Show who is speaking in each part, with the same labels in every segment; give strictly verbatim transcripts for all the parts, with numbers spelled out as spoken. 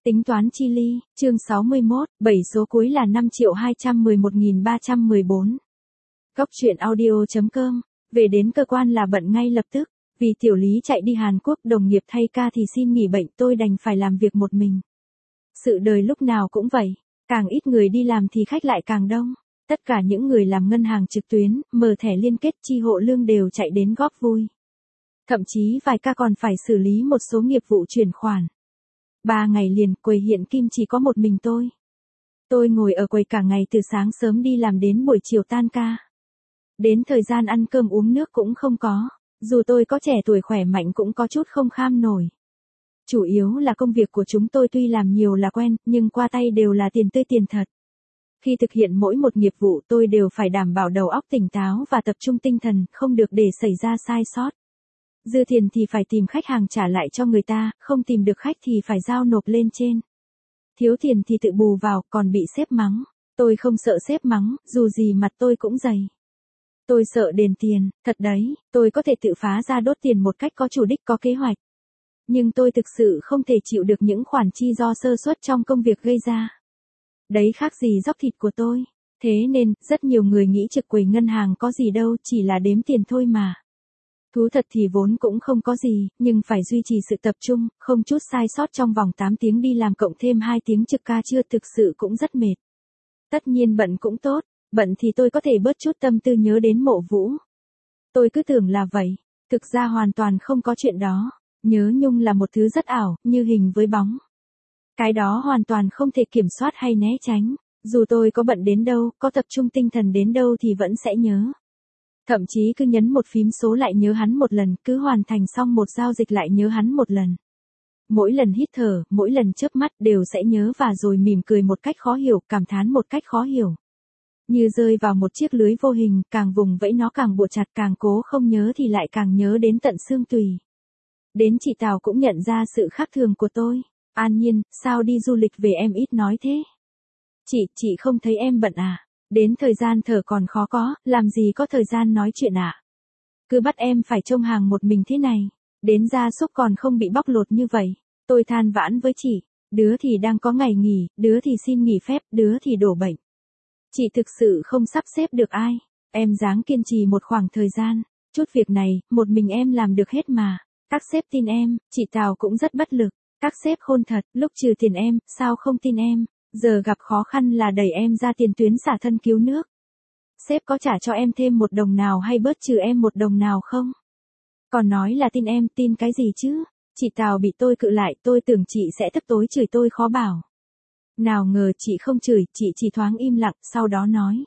Speaker 1: Tính toán chi ly, chương sáu mươi mốt, bảy số cuối là năm triệu hai trăm mười một nghìn ba trăm mười bốn. Góc truyện audio chấm com, về đến cơ quan là bận ngay lập tức, vì tiểu lý chạy đi Hàn Quốc đồng nghiệp thay ca thì xin nghỉ bệnh tôi đành phải làm việc một mình. Sự đời lúc nào cũng vậy, càng ít người đi làm thì khách lại càng đông. Tất cả những người làm ngân hàng trực tuyến, mở thẻ liên kết chi hộ lương đều chạy đến góp vui. Thậm chí vài ca còn phải xử lý một số nghiệp vụ chuyển khoản. Ba ngày liền, quầy hiện kim chỉ có một mình tôi. Tôi ngồi ở quầy cả ngày từ sáng sớm đi làm đến buổi chiều tan ca. Đến thời gian ăn cơm uống nước cũng không có, dù tôi có trẻ tuổi khỏe mạnh cũng có chút không kham nổi. Chủ yếu là công việc của chúng tôi tuy làm nhiều là quen, nhưng qua tay đều là tiền tươi tiền thật. Khi thực hiện mỗi một nghiệp vụ tôi đều phải đảm bảo đầu óc tỉnh táo và tập trung tinh thần, không được để xảy ra sai sót. Dư tiền thì phải tìm khách hàng trả lại cho người ta, không tìm được khách thì phải giao nộp lên trên. Thiếu tiền thì tự bù vào, còn bị sếp mắng. Tôi không sợ sếp mắng, dù gì mặt tôi cũng dày. Tôi sợ đền tiền, thật đấy, tôi có thể tự phá ra đốt tiền một cách có chủ đích có kế hoạch. Nhưng tôi thực sự không thể chịu được những khoản chi do sơ suất trong công việc gây ra. Đấy khác gì dóc thịt của tôi. Thế nên, rất nhiều người nghĩ trực quầy ngân hàng có gì đâu, chỉ là đếm tiền thôi mà. Thú thật thì vốn cũng không có gì, nhưng phải duy trì sự tập trung, không chút sai sót trong vòng tám tiếng đi làm cộng thêm hai tiếng trực ca trưa thực sự cũng rất mệt. Tất nhiên bận cũng tốt, bận thì tôi có thể bớt chút tâm tư nhớ đến Mộ Vũ. Tôi cứ tưởng là vậy, thực ra hoàn toàn không có chuyện đó, nhớ nhung là một thứ rất ảo, như hình với bóng. Cái đó hoàn toàn không thể kiểm soát hay né tránh, dù tôi có bận đến đâu, có tập trung tinh thần đến đâu thì vẫn sẽ nhớ. Thậm chí cứ nhấn một phím số lại nhớ hắn một lần, cứ hoàn thành xong một giao dịch lại nhớ hắn một lần. Mỗi lần hít thở, mỗi lần chớp mắt đều sẽ nhớ và rồi mỉm cười một cách khó hiểu, cảm thán một cách khó hiểu. Như rơi vào một chiếc lưới vô hình, càng vùng vẫy nó càng buộc chặt, càng cố không nhớ thì lại càng nhớ đến tận xương tùy. Đến chị Tào cũng nhận ra sự khác thường của tôi. An Nhiên, sao đi du lịch về em ít nói thế? Chị, chị không thấy em bận à? Đến thời gian thở còn khó có, làm gì có thời gian nói chuyện ạ? À? Cứ bắt em phải trông hàng một mình thế này, đến gia súc còn không bị bóc lột như vậy. Tôi than vãn với chị, đứa thì đang có ngày nghỉ, đứa thì xin nghỉ phép, đứa thì đổ bệnh. Chị thực sự không sắp xếp được ai, em ráng kiên trì một khoảng thời gian, chút việc này, một mình em làm được hết mà. Các sếp tin em, chị Tào cũng rất bất lực, các sếp khôn thật, lúc trừ tiền em, sao không tin em? Giờ gặp khó khăn là đẩy em ra tiền tuyến xả thân cứu nước. Sếp có trả cho em thêm một đồng nào hay bớt trừ em một đồng nào không? Còn nói là tin em, tin cái gì chứ? Chị Tào bị tôi cự lại, tôi tưởng chị sẽ tức tối chửi tôi khó bảo. Nào ngờ chị không chửi, chị chỉ thoáng im lặng, sau đó nói.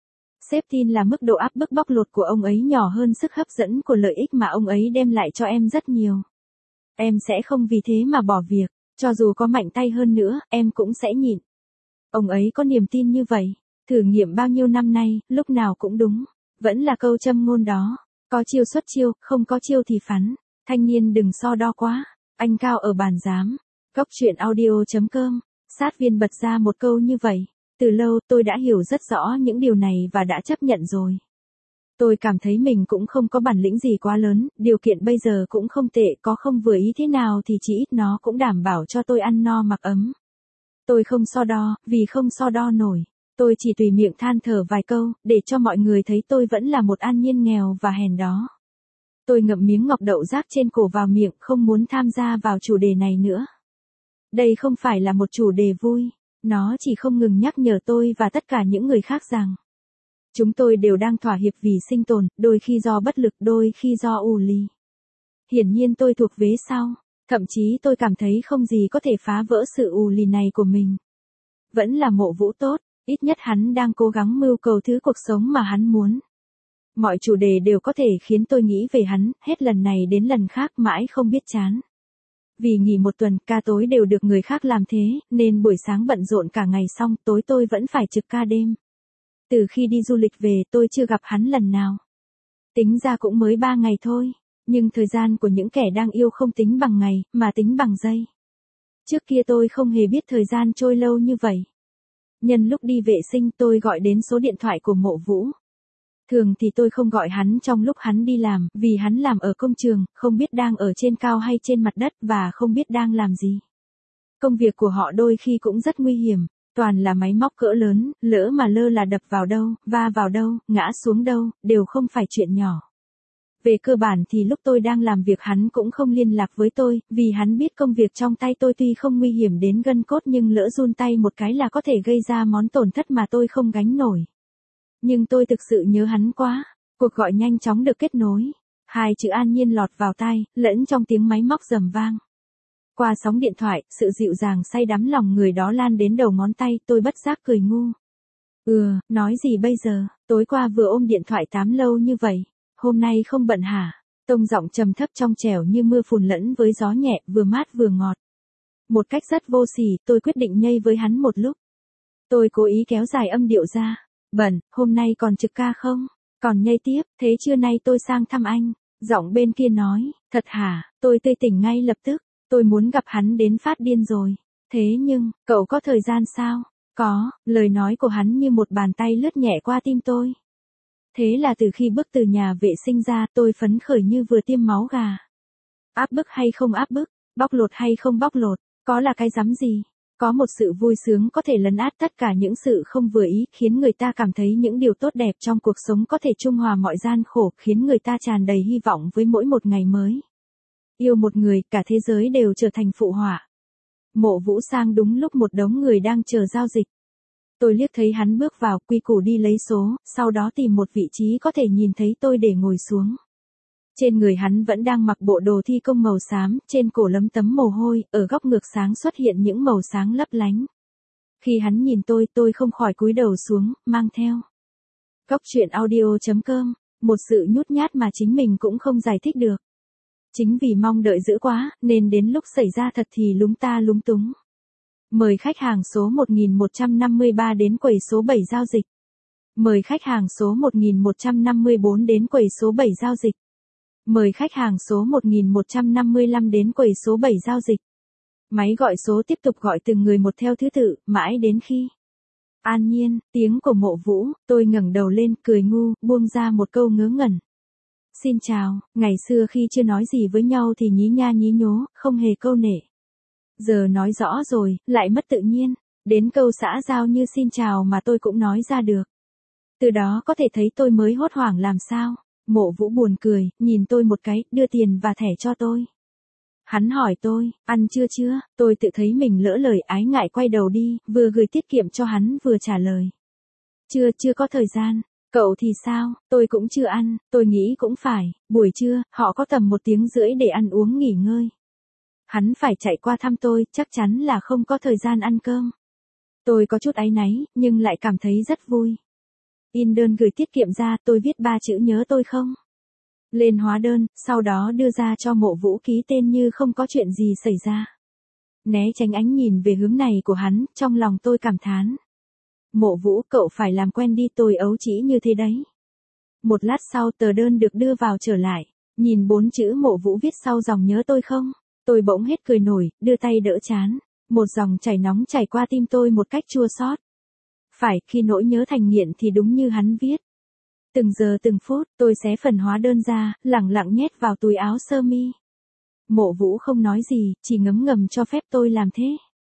Speaker 1: Sếp tin là mức độ áp bức bóc lột của ông ấy nhỏ hơn sức hấp dẫn của lợi ích mà ông ấy đem lại cho em rất nhiều. Em sẽ không vì thế mà bỏ việc, cho dù có mạnh tay hơn nữa, em cũng sẽ nhịn. Ông ấy có niềm tin như vậy, thử nghiệm bao nhiêu năm nay, lúc nào cũng đúng, vẫn là câu châm ngôn đó, có chiêu xuất chiêu, không có chiêu thì phắn, thanh niên đừng so đo quá, anh cao ở bàn giám. Góc truyện audio chấm com, sát viên bật ra một câu như vậy, từ lâu tôi đã hiểu rất rõ những điều này và đã chấp nhận rồi. Tôi cảm thấy mình cũng không có bản lĩnh gì quá lớn, điều kiện bây giờ cũng không tệ, có không vừa ý thế nào thì chỉ ít nó cũng đảm bảo cho tôi ăn no mặc ấm. Tôi không so đo, vì không so đo nổi. Tôi chỉ tùy miệng than thở vài câu, để cho mọi người thấy tôi vẫn là một An Nhiên nghèo và hèn đó. Tôi ngậm miếng ngọc đậu rác trên cổ vào miệng, không muốn tham gia vào chủ đề này nữa. Đây không phải là một chủ đề vui, nó chỉ không ngừng nhắc nhở tôi và tất cả những người khác rằng chúng tôi đều đang thỏa hiệp vì sinh tồn, đôi khi do bất lực, đôi khi do ù lì. Hiển nhiên tôi thuộc vế sau, thậm chí tôi cảm thấy không gì có thể phá vỡ sự ù lì này của mình. Vẫn là Mộ Vũ tốt, ít nhất hắn đang cố gắng mưu cầu thứ cuộc sống mà hắn muốn. Mọi chủ đề đều có thể khiến tôi nghĩ về hắn, hết lần này đến lần khác mãi không biết chán. Vì nghỉ một tuần, ca tối đều được người khác làm thế, nên buổi sáng bận rộn cả ngày xong, tối tôi vẫn phải trực ca đêm. Từ khi đi du lịch về tôi chưa gặp hắn lần nào. Tính ra cũng mới ba ngày thôi, nhưng thời gian của những kẻ đang yêu không tính bằng ngày, mà tính bằng giây. Trước kia tôi không hề biết thời gian trôi lâu như vậy. Nhân lúc đi vệ sinh tôi gọi đến số điện thoại của Mộ Vũ. Thường thì tôi không gọi hắn trong lúc hắn đi làm, vì hắn làm ở công trường, không biết đang ở trên cao hay trên mặt đất và không biết đang làm gì. Công việc của họ đôi khi cũng rất nguy hiểm, toàn là máy móc cỡ lớn, lỡ mà lơ là đập vào đâu, va vào đâu, ngã xuống đâu, đều không phải chuyện nhỏ. Về cơ bản thì lúc tôi đang làm việc hắn cũng không liên lạc với tôi, vì hắn biết công việc trong tay tôi tuy không nguy hiểm đến gân cốt nhưng lỡ run tay một cái là có thể gây ra món tổn thất mà tôi không gánh nổi. Nhưng tôi thực sự nhớ hắn quá. Cuộc gọi nhanh chóng được kết nối. Hai chữ An Nhiên lọt vào tai, lẫn trong tiếng máy móc rầm vang. Qua sóng điện thoại, sự dịu dàng say đắm lòng người đó lan đến đầu ngón tay, tôi bất giác cười ngu. Ừ, nói gì bây giờ, tối qua vừa ôm điện thoại tám lâu như vậy, hôm nay không bận hả? Tông giọng trầm thấp trong trẻo như mưa phùn lẫn với gió nhẹ, vừa mát vừa ngọt. Một cách rất vô sỉ, tôi quyết định nhây với hắn một lúc. Tôi cố ý kéo dài âm điệu ra. Bận, hôm nay còn trực ca không? Còn nhây tiếp, thế trưa nay tôi sang thăm anh. Giọng bên kia nói, thật hả? Tôi tươi tỉnh ngay lập tức. Tôi muốn gặp hắn đến phát điên rồi. Thế nhưng, cậu có thời gian sao? Có, lời nói của hắn như một bàn tay lướt nhẹ qua tim tôi. Thế là từ khi bước từ nhà vệ sinh ra, tôi phấn khởi như vừa tiêm máu gà. Áp bức hay không áp bức, bóc lột hay không bóc lột, có là cái rắm gì? Có một sự vui sướng có thể lấn át tất cả những sự không vừa ý, khiến người ta cảm thấy những điều tốt đẹp trong cuộc sống có thể trung hòa mọi gian khổ, khiến người ta tràn đầy hy vọng với mỗi một ngày mới. Yêu một người, cả thế giới đều trở thành phụ họa. Mộ Vũ sang đúng lúc một đống người đang chờ giao dịch. Tôi liếc thấy hắn bước vào, quy củ đi lấy số, sau đó tìm một vị trí có thể nhìn thấy tôi để ngồi xuống. Trên người hắn vẫn đang mặc bộ đồ thi công màu xám, trên cổ lấm tấm mồ hôi, ở góc ngược sáng xuất hiện những màu sáng lấp lánh. Khi hắn nhìn tôi, tôi không khỏi cúi đầu xuống, mang theo. Góc truyện audio chấm com, một sự nhút nhát mà chính mình cũng không giải thích được. Chính vì mong đợi dữ quá, nên đến lúc xảy ra thật thì lúng ta lúng túng. Mời khách hàng số một nghìn một trăm năm mươi ba đến quầy số bảy giao dịch. Mời khách hàng số một nghìn một trăm năm mươi bốn đến quầy số bảy giao dịch. Mời khách hàng số một nghìn một trăm năm mươi lăm đến quầy số bảy giao dịch. Máy gọi số tiếp tục gọi từng người một theo thứ tự, mãi đến khi. An Nhiên, tiếng của Mộ Vũ, tôi ngẩng đầu lên, cười ngu, buông ra một câu ngớ ngẩn. Xin chào, ngày xưa khi chưa nói gì với nhau thì nhí nha nhí nhố, không hề câu nệ. Giờ nói rõ rồi, lại mất tự nhiên, đến câu xã giao như xin chào mà tôi cũng nói ra được. Từ đó có thể thấy tôi mới hốt hoảng làm sao. Mộ Vũ buồn cười, nhìn tôi một cái, đưa tiền và thẻ cho tôi. Hắn hỏi tôi, ăn chưa chưa, tôi tự thấy mình lỡ lời ái ngại quay đầu đi, vừa gửi tiết kiệm cho hắn vừa trả lời. Chưa, chưa có thời gian. Cậu thì sao, tôi cũng chưa ăn, tôi nghĩ cũng phải, buổi trưa, họ có tầm một tiếng rưỡi để ăn uống nghỉ ngơi. Hắn phải chạy qua thăm tôi, chắc chắn là không có thời gian ăn cơm. Tôi có chút áy náy, nhưng lại cảm thấy rất vui. In đơn gửi tiết kiệm ra, tôi viết ba chữ nhớ tôi không? Lên hóa đơn, sau đó đưa ra cho Mộ Vũ ký tên như không có chuyện gì xảy ra. Né tránh ánh nhìn về hướng này của hắn, trong lòng tôi cảm thán. Mộ Vũ, cậu phải làm quen đi, tôi ấu trĩ như thế đấy. Một lát sau tờ đơn được đưa vào trở lại, nhìn bốn chữ Mộ Vũ viết sau dòng nhớ tôi không? Tôi bỗng hết cười nổi, đưa tay đỡ chán. Một dòng chảy nóng chảy qua tim tôi một cách chua xót. Phải, khi nỗi nhớ thành nghiện thì đúng như hắn viết. Từng giờ từng phút, tôi xé phần hóa đơn ra, lẳng lặng nhét vào túi áo sơ mi. Mộ Vũ không nói gì, chỉ ngấm ngầm cho phép tôi làm thế.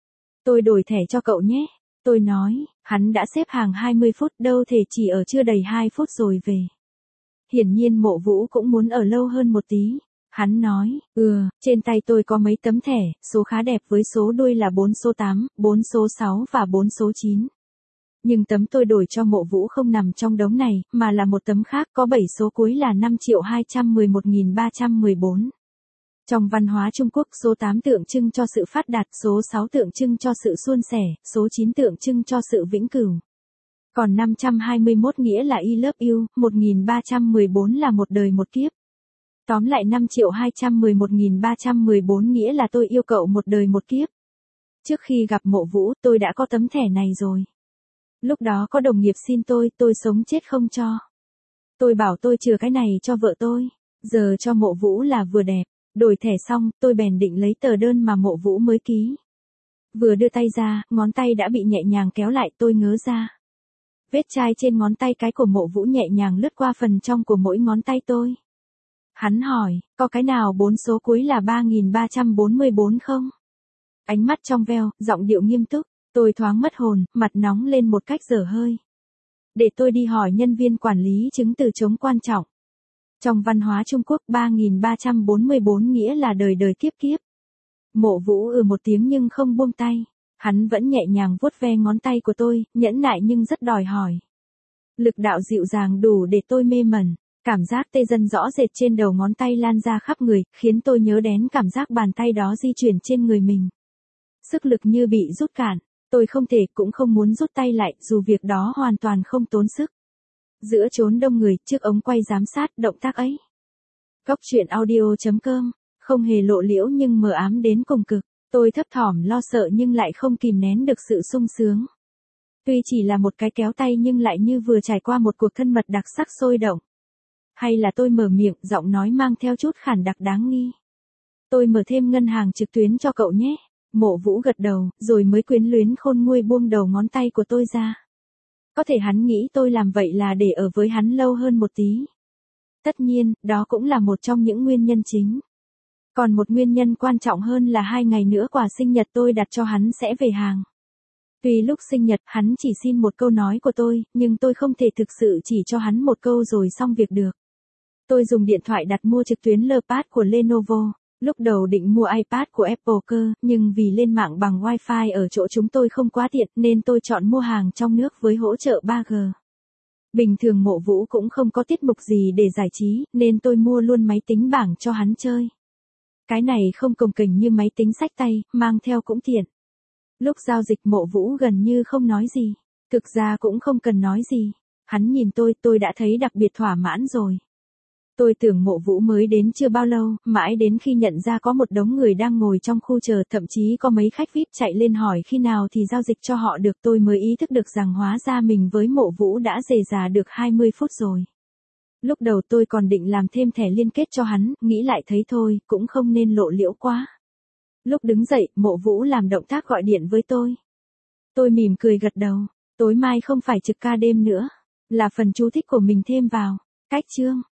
Speaker 1: Tôi đổi thẻ cho cậu nhé. Tôi nói, hắn đã xếp hàng hai mươi phút, đâu thể chỉ ở chưa đầy hai phút rồi về. Hiển nhiên Mộ Vũ cũng muốn ở lâu hơn một tí. Hắn nói, ừ, trên tay tôi có mấy tấm thẻ, số khá đẹp với số đuôi là bốn số tám, bốn số sáu và bốn số chín. Nhưng tấm tôi đổi cho Mộ Vũ không nằm trong đống này, mà là một tấm khác có bảy số cuối là năm triệu hai trăm mười một nghìn ba trăm mười bốn. Trong văn hóa Trung Quốc, số tám tượng trưng cho sự phát đạt, số sáu tượng trưng cho sự suôn sẻ, số chín tượng trưng cho sự vĩnh cửu. Còn năm trăm hai mươi mốt nghĩa là I love you, một nghìn ba trăm mười bốn là một đời một kiếp. Tóm lại năm triệu hai trăm mười một nghìn ba trăm mười bốn nghĩa là tôi yêu cậu một đời một kiếp. Trước khi gặp Mộ Vũ, tôi đã có tấm thẻ này rồi. Lúc đó có đồng nghiệp xin tôi, tôi sống chết không cho. Tôi bảo tôi chừa cái này cho vợ tôi, giờ cho Mộ Vũ là vừa đẹp. Đổi thẻ xong, tôi bèn định lấy tờ đơn mà Mộ Vũ mới ký. Vừa đưa tay ra, ngón tay đã bị nhẹ nhàng kéo lại, tôi ngớ ra. Vết chai trên ngón tay cái của Mộ Vũ nhẹ nhàng lướt qua phần trong của mỗi ngón tay tôi. Hắn hỏi, có cái nào bốn số cuối là ba nghìn ba trăm bốn mươi bốn không? Ánh mắt trong veo, giọng điệu nghiêm túc, tôi thoáng mất hồn, mặt nóng lên một cách dở hơi. Để tôi đi hỏi nhân viên quản lý chứng từ chống quan trọng. Trong văn hóa Trung Quốc ba nghìn ba trăm bốn mươi bốn nghĩa là đời đời kiếp kiếp. Mộ Vũ ừ một tiếng nhưng không buông tay. Hắn vẫn nhẹ nhàng vuốt ve ngón tay của tôi, nhẫn nại nhưng rất đòi hỏi. Lực đạo dịu dàng đủ để tôi mê mẩn. Cảm giác tê dần rõ rệt trên đầu ngón tay lan ra khắp người, khiến tôi nhớ đến cảm giác bàn tay đó di chuyển trên người mình. Sức lực như bị rút cạn. Tôi không thể cũng không muốn rút tay lại, dù việc đó hoàn toàn không tốn sức. Giữa chốn đông người, trước ống quay giám sát động tác ấy. Góc truyện audio chấm com, không hề lộ liễu nhưng mờ ám đến cùng cực. Tôi thấp thỏm lo sợ nhưng lại không kìm nén được sự sung sướng. Tuy chỉ là một cái kéo tay nhưng lại như vừa trải qua một cuộc thân mật đặc sắc sôi động. Hay là tôi mở miệng, giọng nói mang theo chút khản đặc đáng nghi. Tôi mở thêm ngân hàng trực tuyến cho cậu nhé. Mộ Vũ gật đầu, rồi mới quyến luyến khôn nguôi buông đầu ngón tay của tôi ra. Có thể hắn nghĩ tôi làm vậy là để ở với hắn lâu hơn một tí. Tất nhiên, đó cũng là một trong những nguyên nhân chính. Còn một nguyên nhân quan trọng hơn là hai ngày nữa quà sinh nhật tôi đặt cho hắn sẽ về hàng. Tuy lúc sinh nhật hắn chỉ xin một câu nói của tôi, nhưng tôi không thể thực sự chỉ cho hắn một câu rồi xong việc được. Tôi dùng điện thoại đặt mua trực tuyến LPad của Lenovo. Lúc đầu định mua iPad của Apple cơ, nhưng vì lên mạng bằng Wi-Fi ở chỗ chúng tôi không quá tiện nên tôi chọn mua hàng trong nước với hỗ trợ ba G. Bình thường Mộ Vũ cũng không có tiết mục gì để giải trí, nên tôi mua luôn máy tính bảng cho hắn chơi. Cái này không cồng kềnh như máy tính xách tay, mang theo cũng tiện. Lúc giao dịch Mộ Vũ gần như không nói gì. Thực ra cũng không cần nói gì. Hắn nhìn tôi, tôi đã thấy đặc biệt thỏa mãn rồi. Tôi tưởng Mộ Vũ mới đến chưa bao lâu, mãi đến khi nhận ra có một đống người đang ngồi trong khu chờ, thậm chí có mấy khách vi ai pi chạy lên hỏi khi nào thì giao dịch cho họ được, tôi mới ý thức được rằng hóa ra mình với Mộ Vũ đã rề rà được hai mươi phút rồi. Lúc đầu tôi còn định làm thêm thẻ liên kết cho hắn, nghĩ lại thấy thôi, cũng không nên lộ liễu quá. Lúc đứng dậy, Mộ Vũ làm động tác gọi điện với tôi. Tôi mỉm cười gật đầu, tối mai không phải trực ca đêm nữa, là phần chú thích của mình thêm vào. Cách chương